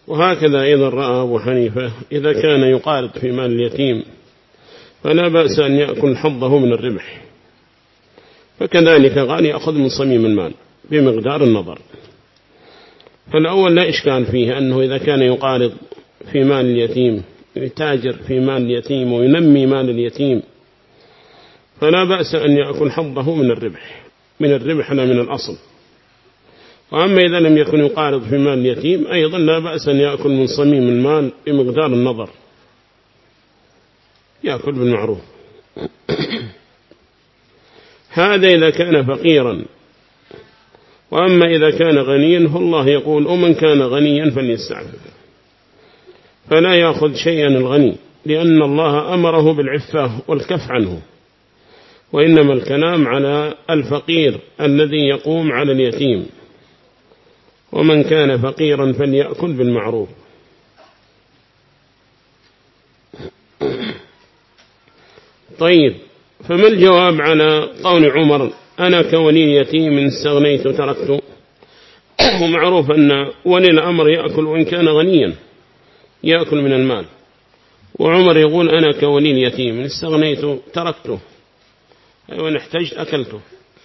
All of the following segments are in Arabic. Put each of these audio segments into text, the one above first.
وهكذا أيضا رأى أبو حنيفة إذا كان يقارض في مال اليتيم فلا بأس أن يأكل حظه من الربح، فكذلك قال يأخذ من صميم المال بمقدار النظر. فالأول لا إشكال فيه أنه إذا كان يقارض في مال اليتيم، يتاجر في مال اليتيم وينمي مال اليتيم، فلا بأس أن يأكل حظه من الربح، لا من الأصل. وأما إذا لم يكن يقارض في مال اليتيم أيضا لا بأس أن يأكل من صميم المال بمقدار النظر، يأكل بالمعروف. هذا إذا كان فقيرا. وأما إذا كان غنيا فالله يقول ومن كان غنيا فليستعفف، فلا يأخذ شيئا الغني، لأن الله أمره بالعفة والكف عنه، وإنما الكلام على الفقير الذي يقوم على اليتيم. ومن كان فقيرا فليأكل بالمعروف. طيب، فما الجواب على قول عمر أنا كولي يتيم إن استغنيت تركته؟ ومعروف أن ولي الأمر يأكل وإن كان غنيا يأكل من المال، وعمر يقول أنا كولي اليتيم إن استغنيت تركته، وإن احتجت أكلته.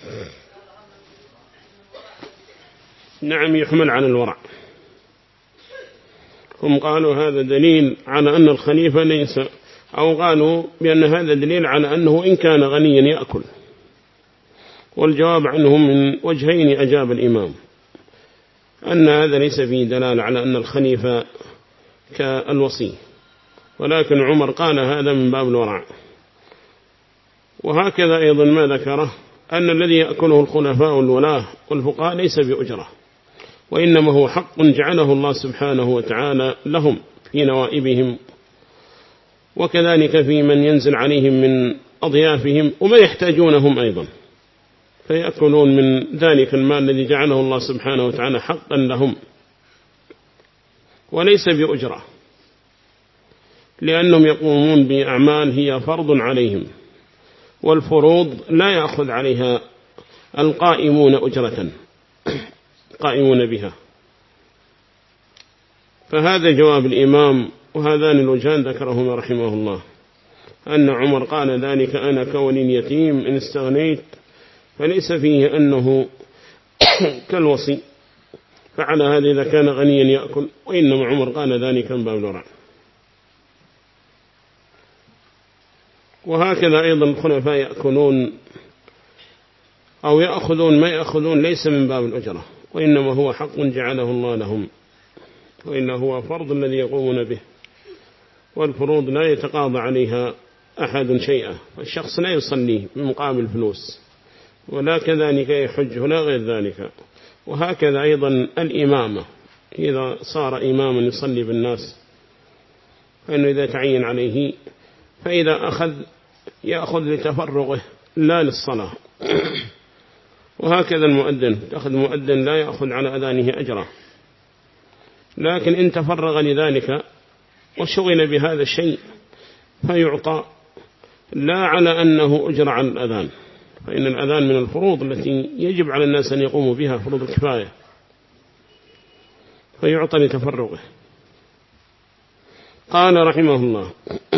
نعم، يحمل على الورع. هم قالوا هذا دليل على أن الخليفة ليس، أو قالوا بأن هذا دليل على أنه إن كان غنيا يأكل. والجواب عنهم من وجهين أجاب الإمام، أن هذا ليس فيه دلالة على أن الخليفة كالوصي، ولكن عمر قال هذا من باب الورع. وهكذا أيضا ما ذكره أن الذي يأكله الخلفاء والولاة والفقهاء ليس بأجرة، وإنما هو حق جعله الله سبحانه وتعالى لهم في نوائبهم، وكذلك في من ينزل عليهم من أضيافهم وما يحتاجونهم أيضا، فيأكلون من ذلك المال الذي جعله الله سبحانه وتعالى حقا لهم وليس بأجرة، لأنهم يقومون بأعمال هي فرض عليهم، والفروض لا يأخذ عليها القائمون أجرة قائمون بها. فهذا جواب الإمام، وهذان الوجهان ذكرهما رحمه الله، أن عمر قال ذلك أنا كولي يتيم إن استغنيت، فليس فيه أنه كالوصي، فعلى هذا إذا كان غنيا يأكل، وإنما عمر قال ذلك من باب الورع. وهكذا أيضا الخلفاء يأكلون أو يأخذون ما يأخذون ليس من باب الأجرة، وإنما هو حق جعله الله لهم، وإنه هو فرض الذي يقومون به، والفروض لا يتقاضى عليها أحد شيئا، والشخص لا يصلي بمقابل فلوس، ولا كذلك يحج ولا غير ذلك. وهكذا أيضا الإمامة، إذا صار إماما يصلي بالناس فإنه إذا تعين عليه، فإذا يأخذ لتفرغه لا للصلاة. وهكذا المؤذن، تأخذ مؤذن لا يأخذ على أذانه أجرا، لكن إن تفرغ لذلك وشغل بهذا الشيء فيعطى، لا على أنه أجر على الأذان، فإن الأذان من الفروض التي يجب على الناس أن يقوموا بها، فروض الكفاية، فيعطى لتفرغه. قال رحمه الله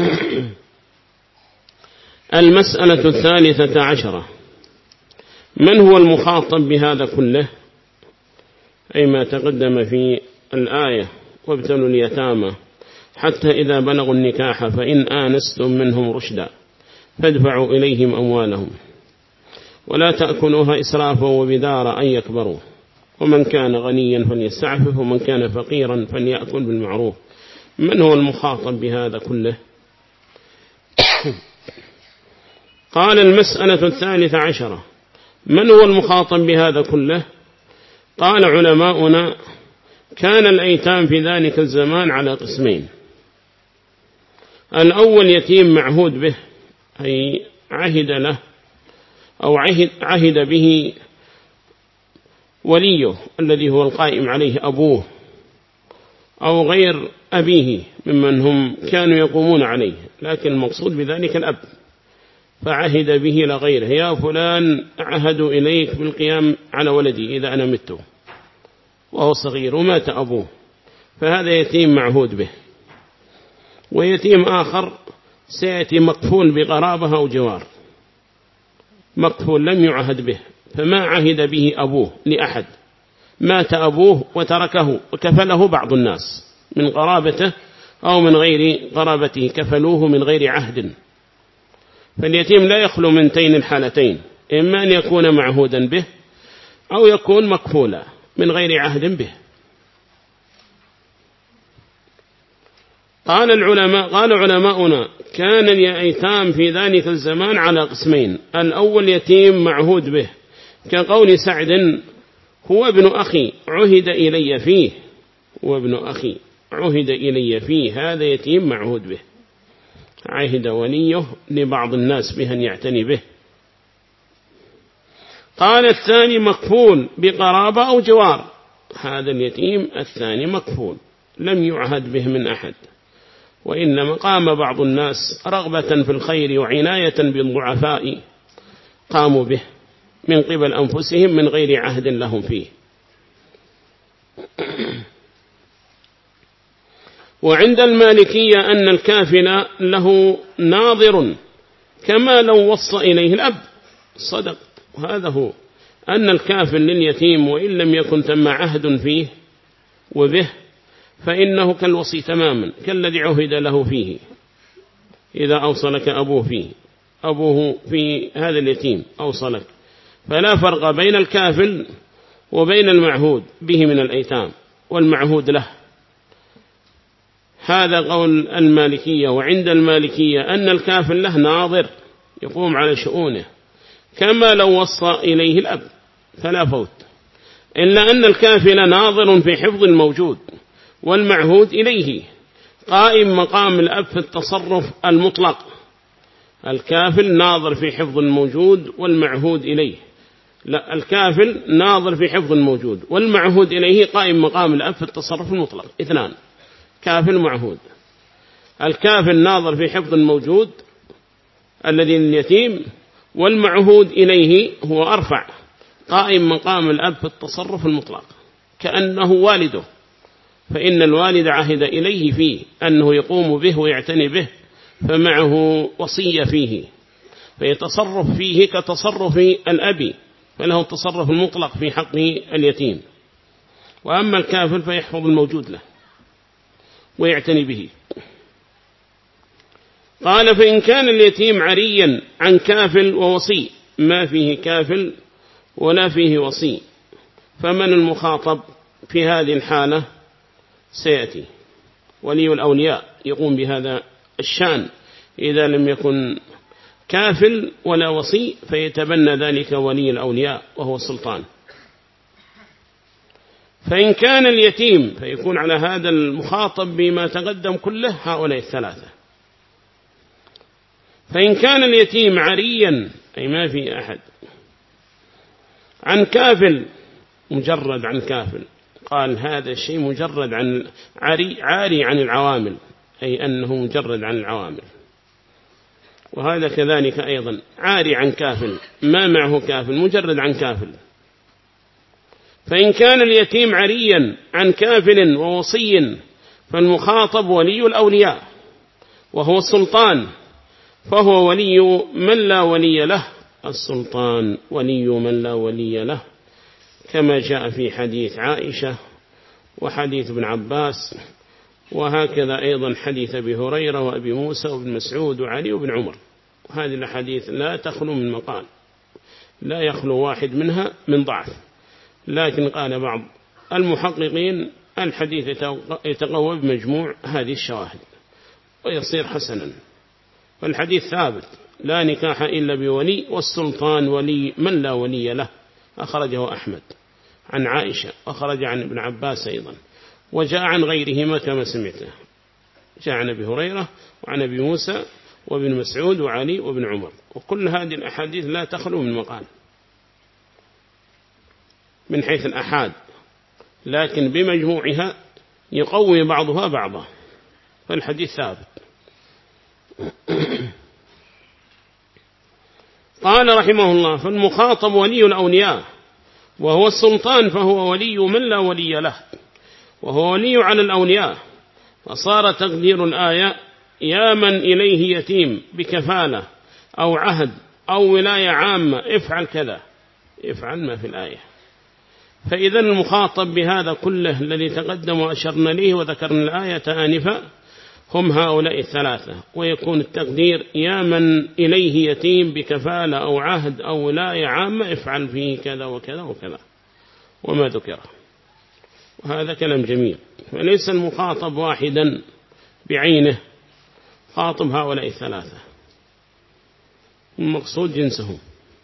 المسألة 13، من هو المخاطب بهذا كله؟ أي ما تقدم في الآية وابتلوا اليتامى حتى إذا بلغوا النكاح فإن آنستم منهم رشدا فادفعوا إليهم أموالهم ولا تأكلوها إسرافا وبدارا أن يكبروا، ومن كان غنيا فليستعفف ومن كان فقيرا فليأكل بالمعروف. من هو المخاطب بهذا كله؟ قال المسألة 13، من هو المخاطب بهذا كله؟ قال علماؤنا كان الأيتام في ذلك الزمان على قسمين: الأول يتيم معهود به، أي عهد له أو عهد به وليه الذي هو القائم عليه أبوه أو غير أبيه ممن هم كانوا يقومون عليه، لكن المقصود بذلك الأب، فعهد به لغيره: يا فلان عهدوا إليك بالقيام على ولدي إذا أنا مت، وهو صغير ومات أبوه، فهذا يتيم معهود به. ويتيم آخر سيأتي مكفول بقرابة أو جوار، مكفول لم يعهد به، فما عهد به أبوه لأحد، مات أبوه وتركه وكفله بعض الناس من قرابته أو من غير قرابته، كفلوه من غير عهد. فاليتيم لا يخلو من تين الحالتين، إما أن يكون معهودا به أو يكون مكفولا من غير عهد به. قال علماؤنا كان اليتام في ذلك الزمان على قسمين: الأول يتيم معهود به، كقول سعد: هو ابن أخي عهد إلي فيه، هو ابن أخي عهد إلي فيه، هذا يتيم معهود به، عهد وليه لبعض الناس بأن يعتني به. قال الثاني مكفول بقرابة أو جوار، هذا اليتيم الثاني مكفول لم يعهد به من أحد، وإنما قام بعض الناس رغبة في الخير وعناية بالضعفاء قاموا به من قبل أنفسهم من غير عهد لهم فيه. وعند المالكية أن الكافل له ناظر كما لو وصى إليه الأب، صدق، وهذا هو أن الكافل لليتيم وإن لم يكن تم عهد فيه وبه فإنه كالوصي تماما، كالذي عهد له فيه. إذا أوصلك أبوه فيه، أبوه في هذا اليتيم أوصلك، فلا فرق بين الكافل وبين المعهود به من الأيتام والمعهود له. هذا قول المالكية. وعند المالكية أن الكافل له ناظر يقوم على شؤونه كما لو وصى إليه الأب، فلا فوت، إلا أن الكافل ناظر في حفظ الموجود، والمعهود إليه قائم مقام الأب في التصرف المطلق. الكافل ناظر في حفظ الموجود والمعهود إليه، لا، الكافل ناظر في حفظ الموجود والمعهود إليه قائم مقام الأب في التصرف المطلق، اثنان، كافل معهود. الكافل ناظر في حفظ الموجود الذي لليتيم، والمعهود إليه هو أرفع، قائم مقام الأب في التصرف المطلق كأنه والده، فإن الوالد عهد إليه فيه أنه يقوم به ويعتني به، فمعه وصية فيه، فيتصرف فيه كتصرف الأب، فله التصرف المطلق في حق اليتيم. وأما الكافل فيحفظ الموجود له ويعتني به. قال: فإن كان اليتيم عريا عن كافل ووصي، ما فيه كافل ولا فيه وصي، فمن المخاطب في هذه الحالة؟ سيأتي ولي الأولياء يقوم بهذا الشأن، إذا لم يكن كافل ولا وصي فيتبنى ذلك ولي الأولياء وهو السلطان. فإن كان اليتيم فيكون على هذا المخاطب بما تقدم كله هؤلاء الثلاثة. فإن كان اليتيم عريا أي ما في أحد، عن كافل، مجرد عن كافل، قال هذا الشيء مجرد عن عاري عن العوامل، أي أنه مجرد عن العوامل. وهذا كذلك أيضا عاري عن كافل، ما معه كافل، مجرد عن كافل. فإن كان اليتيم عريا عن كافل ووصي فالمخاطب ولي الأولياء وهو السلطان، فهو ولي من لا ولي له، السلطان ولي من لا ولي له، كما جاء في حديث عائشة وحديث ابن عباس، وهكذا أيضا حديث أبي هريرة وأبي موسى وابن مسعود وعلي وابن عمر. هذه الحديث لا تخلو من مقال، لا يخلو واحد منها من ضعف، لكن قال بعض المحققين الحديث يتقوى بمجموع هذه الشواهد ويصير حسنا. فالحديث ثابت: لا نكاح إلا بولي، والسلطان ولي من لا ولي له. أخرجه أحمد عن عائشة، وأخرج عن ابن عباس أيضا، وجاء عن غيرهما كما سمعته، جاء عن أبي هريرة وعن أبي موسى وابن مسعود وعلي وابن عمر. وكل هذه الأحاديث لا تخلو من مقال من حيث الأحاد، لكن بمجموعها يقوي بعضها بعضا، فالحديث ثابت. قال رحمه الله: فالمخاطب ولي الأولياء وهو السلطان، فهو ولي من لا ولي له. وهو ولي على الأولياء، فصار تقدير الآية يا من إليه يتيم بكفالة أو عهد أو ولاية عامة افعل كذا، افعل ما في الآية. فإذا المخاطب بهذا كله الذي تقدم وأشرنا ليه وذكرنا الآية آنفا هم هؤلاء الثلاثة، ويكون التقدير يا من إليه يتيم بكفالة أو عهد أو ولاية عامة افعل فيه كذا وكذا وكذا وما ذكره. وهذا كلام جميل، فليس المخاطب واحدا بعينه، خاطب هؤلاء الثلاثة، المقصود جنسهم.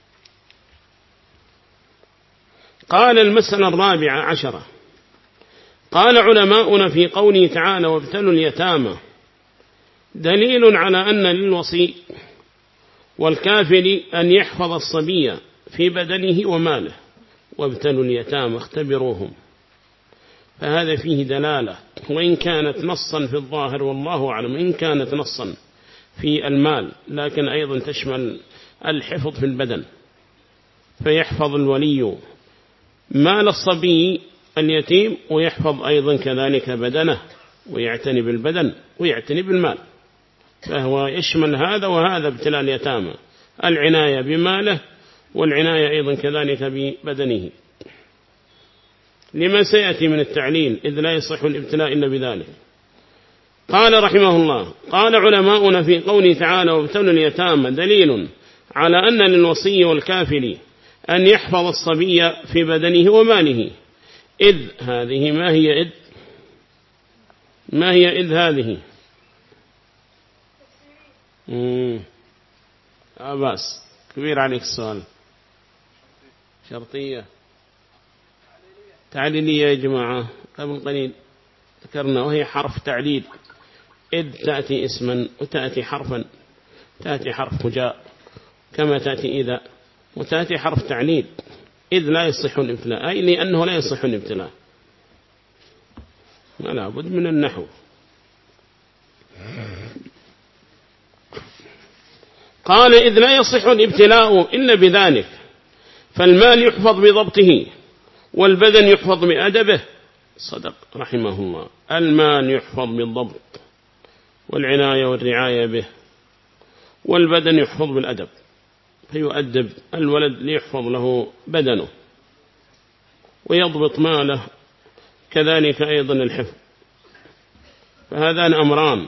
قال المسألة 14، قال علماؤنا في قوله تعالى وابتلوا اليتامى دليل على أن للوصي والكافل أن يحفظ الصبي في بدنه وماله، وابتلوا اليتامى اختبروهم، فهذا فيه دلالة، وإن كانت نصا في الظاهر والله أعلم، إن كانت نصا في المال لكن أيضا تشمل الحفظ في البدن، فيحفظ الولي مال الصبي اليتيم ويحفظ أيضا كذلك بدنه، ويعتني بالبدن ويعتني بالمال، فهو يشمل هذا وهذا ابتلاء اليتامى، العناية بماله والعناية أيضا كذلك ببدنه، لما سيأتي من التعليل إذ لا يصح الابتلاء إلا بذلك. قال رحمه الله قال علماؤنا في قوله تعالى وابتلوا اليتامى دليل على أن للوصي والكافل أن يحفظ الصبي في بدنه وماله. إذ هذه ما هي إذ؟ ما هي إذ هذه؟ بس كبير عليك السؤال. شرطية تعليلية يا جماعة، قبل قليل ذكرنا، وهي حرف تعليل. إذ تأتي اسما وتأتي حرفا، تأتي حرف مجاء كما تأتي إذا، وتأتي حرف تعليل. إذ لا يصح الابتلاء، أي لأنه لا يصح الابتلاء، لا بد من النحو. قال إذ لا يصح الابتلاء إلا بذلك، فالمال يحفظ بضبطه والبدن يحفظ بأدبه. صدق رحمه الله، المال يحفظ بالضبط والعناية والرعاية به، والبدن يحفظ بالأدب، فيؤدب الولد ليحفظ له بدنه ويضبط ماله، كذلك أيضا الحفظ. فهذان أمران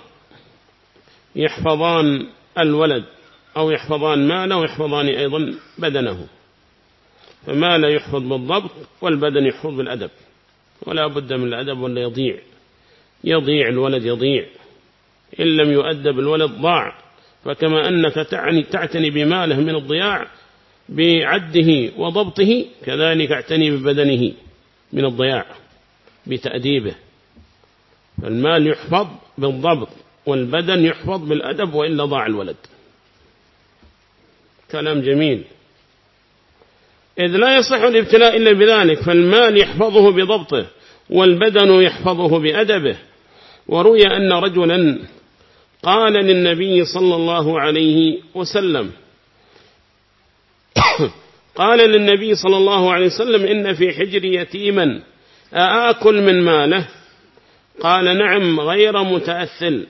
يحفظان الولد، أو يحفظان ماله ويحفظان أيضا بدنه، فماله يحفظ بالضبط والبدن يحفظ بالأدب، ولا بد من الأدب ولا يضيع الولد، يضيع إن لم يؤدب الولد ضاع. فكما أنك تعتني بماله من الضياع بعده وضبطه، كذلك اعتني ببدنه من الضياع بتأديبه، فالمال يحفظ بالضبط والبدن يحفظ بالأدب، وإلا ضاع الولد. كلام جميل. إذ لا يصح الابتلاء إلا بذلك، فالمال يحفظه بضبطه والبدن يحفظه بأدبه. وروي أن رجلا قال للنبي صلى الله عليه وسلم قال للنبي صلى الله عليه وسلم إن في حجري يتيما أآكل من ماله؟ قال نعم غير متأثل،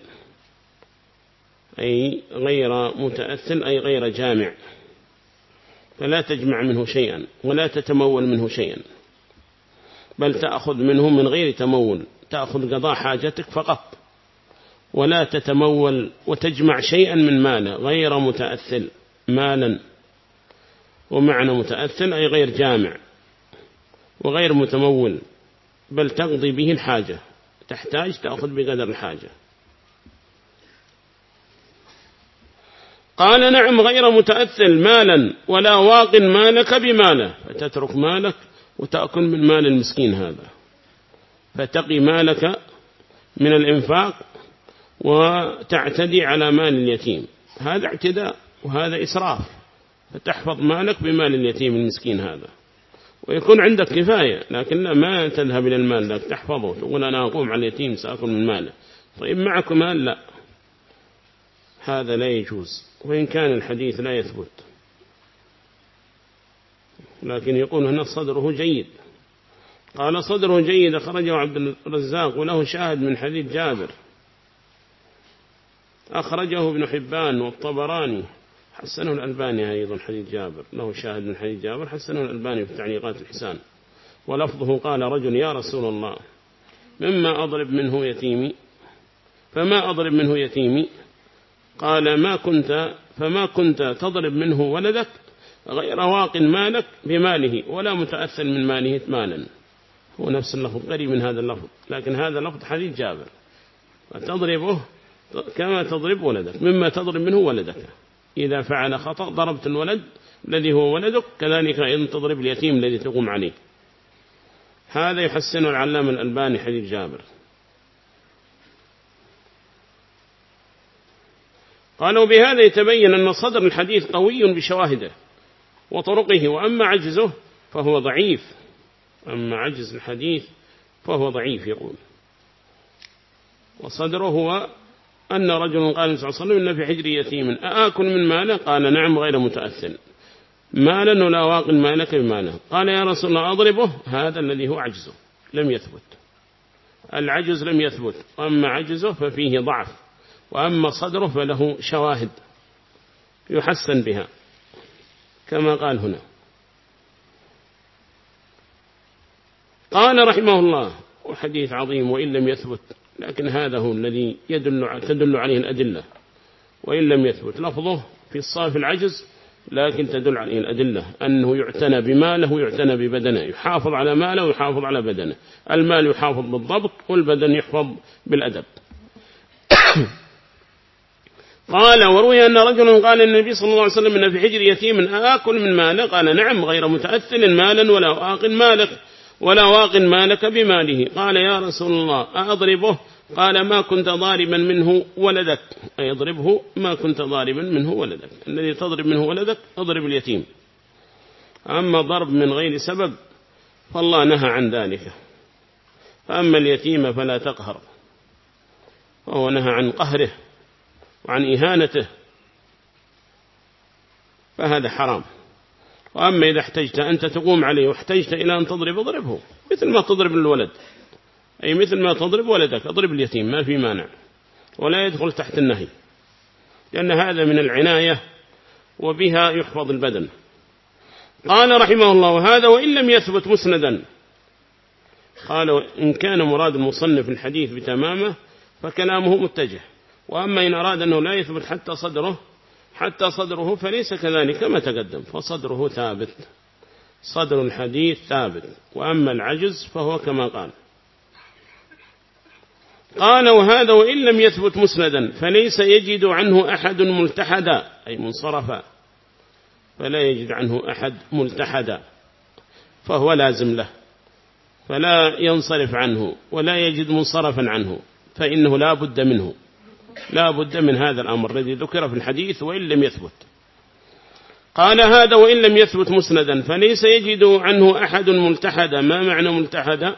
أي غير متأثل أي غير جامع، فلا تجمع منه شيئا ولا تتمول منه شيئا، بل تأخذ منه من غير تمول، تأخذ قضاء حاجتك فقط، ولا تتمول وتجمع شيئا من ماله، غير متأثل مالا، ومعنى متأثل أي غير جامع وغير متمول، بل تقضي به الحاجة، تحتاج تأخذ بقدر الحاجة. قال نعم غير متأثل مالا، ولا واق مالك بماله، فتترك مالك وتأكل من مال المسكين هذا، فتقي مالك من الإنفاق وتعتدي على مال اليتيم، هذا اعتداء وهذا إسراف، فتحفظ مالك بمال اليتيم المسكين هذا، ويكون عندك كفاية، لكن لا ما تذهب إلى المال لك تحفظه تقول أنا أقوم على اليتيم سأكل من ماله، طيب معك مال؟ لا، هذا لا يجوز، وإن كان الحديث لا يثبت، لكن يقول هنا صدره جيد. قال صدره جيد أخرجه عبد الرزاق وله شاهد من حديث جابر، أخرجه ابن حبان والطبراني، حسنه الألباني أيضا حديث جابر، له شاهد من حديث جابر، حسنه الألباني في تعليقات الحسان. ولفظه قال رجل يا رسول الله مما أضرب منه يتيمي، فما أضرب منه يتيمي؟ قال فما كنت تضرب منه ولدك غير واق مالك بماله ولا متأثل من ماله إتمانا. هو نفس اللفظ قريب من هذا اللفظ، لكن هذا لفظ حديث جابر، فتضربه كما تضرب ولدك، مما تضرب منه ولدك. إذا فعل خطأ ضربت الولد الذي هو ولدك، كذلك أيضا تضرب اليتيم الذي تقوم عليه. هذا يحسن العلامة الألباني حديث جابر. قالوا بهذا يتبين أن صدر الحديث قوي بشواهده وطرقه، وأما عجزه فهو ضعيف. أما عجز الحديث فهو ضعيف. يقول وصدره هو أن رجل قال صلى الله عليه وسلم إن في حجر يتيم أآكل من ماله؟ قال نعم غير متأثل، مالا ولا واق مالك بماله. قال يا رسول الله أضربه؟ هذا الذي هو عجزه لم يثبت، العجز لم يثبت، وأما عجزه ففيه ضعف، وأما صدره فله شواهد يحسن بها كما قال هنا. قال رحمه الله وحديث عظيم وإن لم يثبت، لكن هذا هو الذي تدل عليه الأدلة، وإن لم يثبت لفظه في الصافي العجز، لكن تدل عليه الأدلة أنه يعتنى بماله ويعتنى ببدنه، يحافظ على ماله ويحافظ على بدنه، المال يحافظ بالضبط والبدن يحفظ بالأدب. قال وروي أن رجلا قال النبي صلى الله عليه وسلم إن في حجر يتيم آكل من ماله؟ قال نعم غير متأثل مالا ولا واق مالك بماله. قال يا رسول الله أضربه؟ قال ما كنت ضاربا منه ولدك، أي اضربه ما كنت ضاربا منه ولدك، الذي تضرب منه ولدك اضرب اليتيم. أما ضرب من غير سبب فالله نهى عن ذلك. فأما اليتيم فلا تقهر، وهو نهى عن قهره وعن إهانته، فهذا حرام. وأما إذا احتجت أنت تقوم عليه واحتجت إلى أن تضرب اضربه مثل ما تضرب الولد، أي مثل ما تضرب ولدك اضرب اليتيم، ما في مانع، ولا يدخل تحت النهي، لأن هذا من العناية وبها يحفظ البدن. قال رحمه الله هذا وإن لم يثبت مسندا. قال إن كان مراد المصنف الحديث بتمامه فكلامه متجه، وأما إن أراد أنه لا يثبت حتى صدره فليس كذلك كما تقدم، فصدره ثابت، صدر الحديث ثابت، وأما العجز فهو كما قال وهذا وإن لم يثبت مسندا فليس يجد عنه أحد ملتحدا، أي منصرفا، فلا يجد عنه أحد ملتحدا فهو لازم له، فلا ينصرف عنه ولا يجد منصرفا عنه، فإنه لا بد من هذا الأمر الذي ذكر في الحديث وإن لم يثبت. قال هذا وإن لم يثبت مسندا فليس يجد عنه أحد ملتحدا. ما معنى ملتحدا؟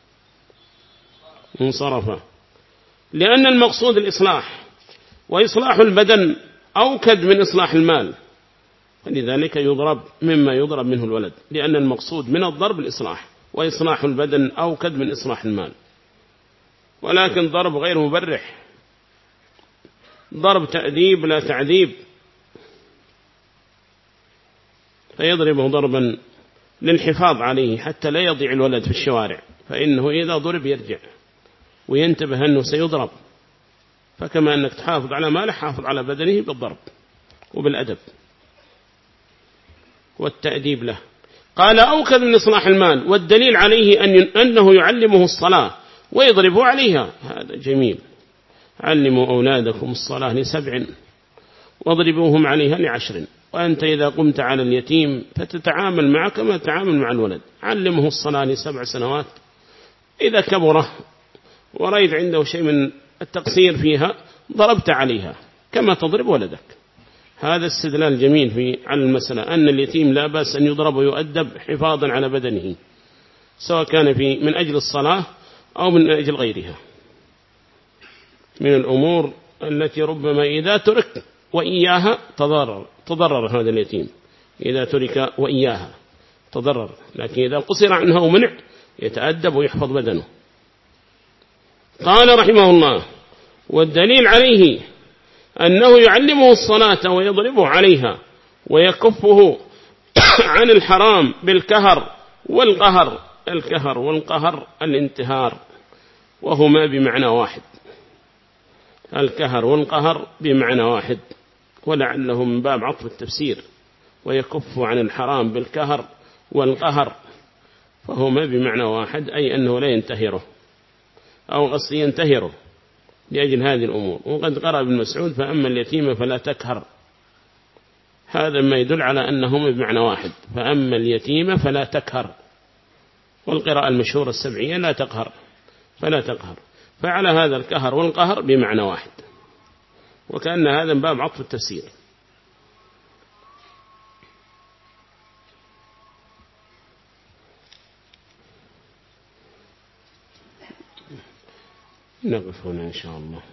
منصرفا، لأن المقصود الإصلاح، وإصلاح البدن أوكد من إصلاح المال، فلذلك يضرب مما يضرب منه الولد، لأن المقصود من الضرب الإصلاح، وإصلاح البدن أوكد من إصلاح المال. ولكن ضرب غير مبرح، ضرب تأديب لا تعذيب، فيضربه ضربا للحفاظ عليه حتى لا يضيع الولد في الشوارع، فإنه إذا ضرب يرجع وينتبه أنه سيضرب، فكما أنك تحافظ على ماله حافظ على بدنه بالضرب وبالأدب والتأديب له. قال أوكد من إصلاح المال، والدليل عليه أنه يعلمه الصلاة ويضربه عليها، هذا جميل. علموا أولادكم الصلاة ل7 واضربوهم عليها ل10، وأنت إذا قمت على اليتيم فتتعامل معه كما تتعامل مع الولد، علمه الصلاة ل7 سنوات، إذا كبره ورأيت عنده شيء من التقصير فيها ضربت عليها كما تضرب ولدك. هذا استدلال جميل على المسألة أن اليتيم لا بأس أن يضرب ويؤدب حفاظا على بدنه، سواء كان من أجل الصلاة أو من أجل غيرها من الأمور التي ربما إذا ترك وإياها تضرر هذا اليتيم، إذا ترك وإياها تضرر، لكن إذا قصر عنها ومنع يتأدب ويحفظ بدنه. قال رحمه الله: والدليل عليه أنه يعلمه الصلاة ويضربه عليها ويكفه عن الحرام بالكهر والقهر. الكهر والقهر الانتهار، وهما بمعنى واحد. الكهر والقهر بمعنى واحد، ولعله من باب عطف التفسير. ويكف عن الحرام بالكهر والقهر، فهما بمعنى واحد، أي أنه لا ينتهره أو قصد ينتهره لأجل هذه الأمور. وقد قرأ ابن مسعود: فأما اليتيم فلا تكهر. هذا ما يدل على أنهما بمعنى واحد. فأما اليتيم فلا تكهر، والقراءة المشهورة السبعية: لا تقهر، فلا تقهر. فعلى هذا الكهر والقهر بمعنى واحد، وكأن هذا من باب عطف التفسير. نقف هنا إن شاء الله.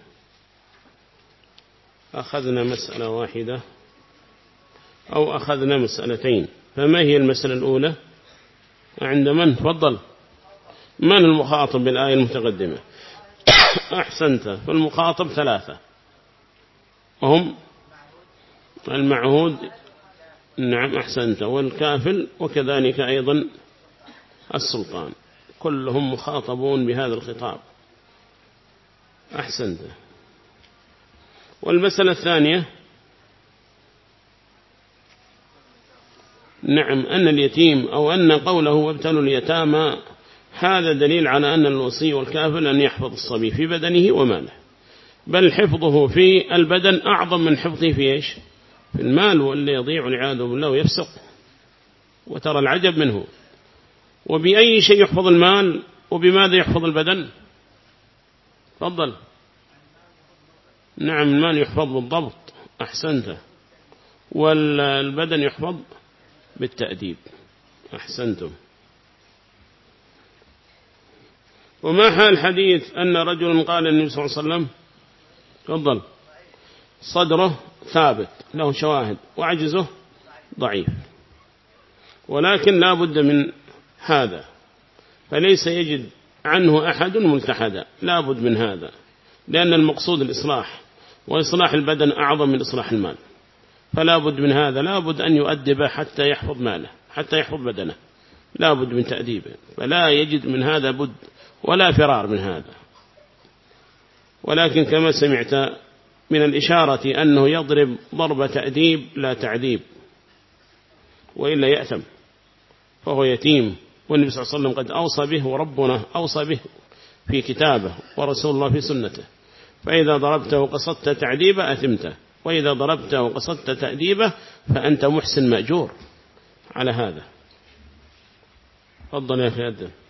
أخذنا مسألة واحدة أو أخذنا مسألتين. فما هي المسألة الأولى؟ عند من؟ تفضل. من المخاطب بالآية المتقدمة؟ أحسنت. فالمخاطب ثلاثة، وهم المعهود، نعم أحسنت، والكافل، وكذلك أيضا السلطان، كلهم مخاطبون بهذا الخطاب. أحسنت. والمسألة الثانية: نعم أن اليتيم أو أن قوله وابتلوا اليتامى هذا دليل على أن الوصي والكافل أن يحفظ الصبي في بدنه وماله، بل حفظه في البدن أعظم من حفظه في إيش؟ في المال، واللي يضيع والعياذ بالله ويفسق. وترى العجب منه. وبأي شيء يحفظ المال وبماذا يحفظ البدن؟ تفضل. نعم المال يحفظ بالضبط، أحسنت، والبدن يحفظ بالتأديب، أحسنتم. وما حال حديث أن رجل قال النبي صلى الله عليه وسلم: تفضل، صدره ثابت له شواهد وعجزه ضعيف، ولكن لا بد من هذا، فليس يجد عنه أحد ملتحدا، لا بد من هذا، لأن المقصود الإصلاح، وإصلاح البدن أعظم من إصلاح المال، فلا بد من هذا. لا بد أن يؤدب حتى يحفظ ماله، حتى يحفظ بدنه، لا بد من تأديبه، فلا يجد من هذا بد ولا فرار من هذا. ولكن كما سمعت من الإشارة أنه يضرب ضرب تأديب لا تعذيب، وإلا يأثم، فهو يتيم، والنبي صلى الله عليه وسلم قد أوصى به، وربنا أوصى به في كتابه، ورسول الله في سنته. فإذا ضربته وقصدت تعذيبه أثمته، وإذا ضربته وقصدت تأديبه فأنت محسن مأجور على هذا. تفضل يا أخي أدم.